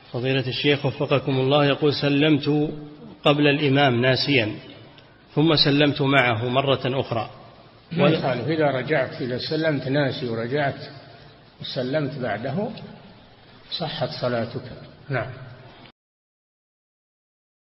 فضيلة الشيخ وفقكم الله، يقول: سلمت قبل الإمام ناسيا ثم سلمت معه مرة أخرى. ما يخالف إذا رجعت، إذا سلمت ناسي ورجعت وسلمت بعده صحت صلاتك. نعم.